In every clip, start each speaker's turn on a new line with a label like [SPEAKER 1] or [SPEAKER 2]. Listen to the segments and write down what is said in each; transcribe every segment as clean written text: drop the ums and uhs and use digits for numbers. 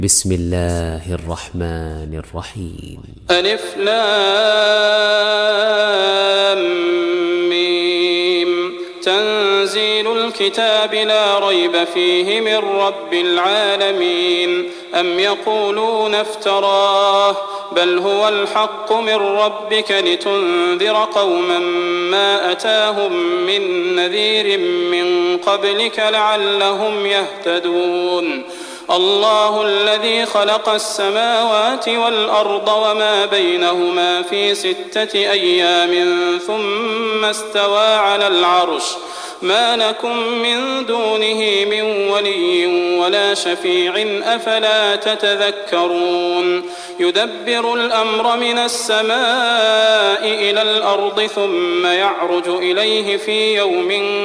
[SPEAKER 1] بسم الله الرحمن الرحيم.
[SPEAKER 2] ألف لام ميم. تنزيل الكتاب لا ريب فيه من رب العالمين. أم يقولون افتراه بل هو الحق من ربك لتنذر قوما ما أتاهم من نذير من قبلك لعلهم يهتدون. الله الذي خلق السماوات والأرض وما بينهما في 6 أيام ثم استوى على العرش ما لكم من دونه من ولي ولا شفيع أفلا تتذكرون. يدبر الأمر من السماء إلى الأرض ثم يعرج إليه في يوم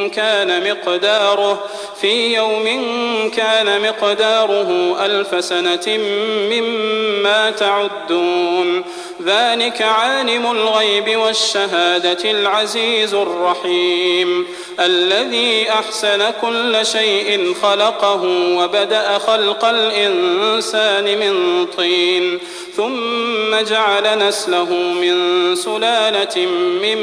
[SPEAKER 2] كان مقداره 1000 سنة مما تعدون. ذلك عالم الغيب والشهادة العزيز الرحيم الذي أحسن كل شيء خلقه وبدأ خلق الإنسان من طين ثم جعل نسله من سلالة من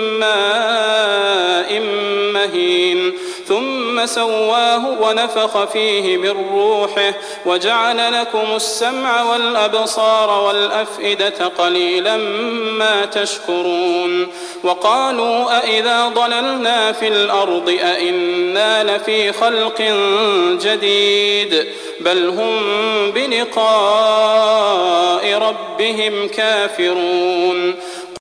[SPEAKER 2] ماء مهين ثم سواه ونفخ فيه من روحه وجعل لكم السمع والأبصار والأفئدة قليلا ما تشكرون. وقالوا أإذا ضللنا في الأرض أإنا لفي خلق جديد بل هم بلقاء ربهم كافرون.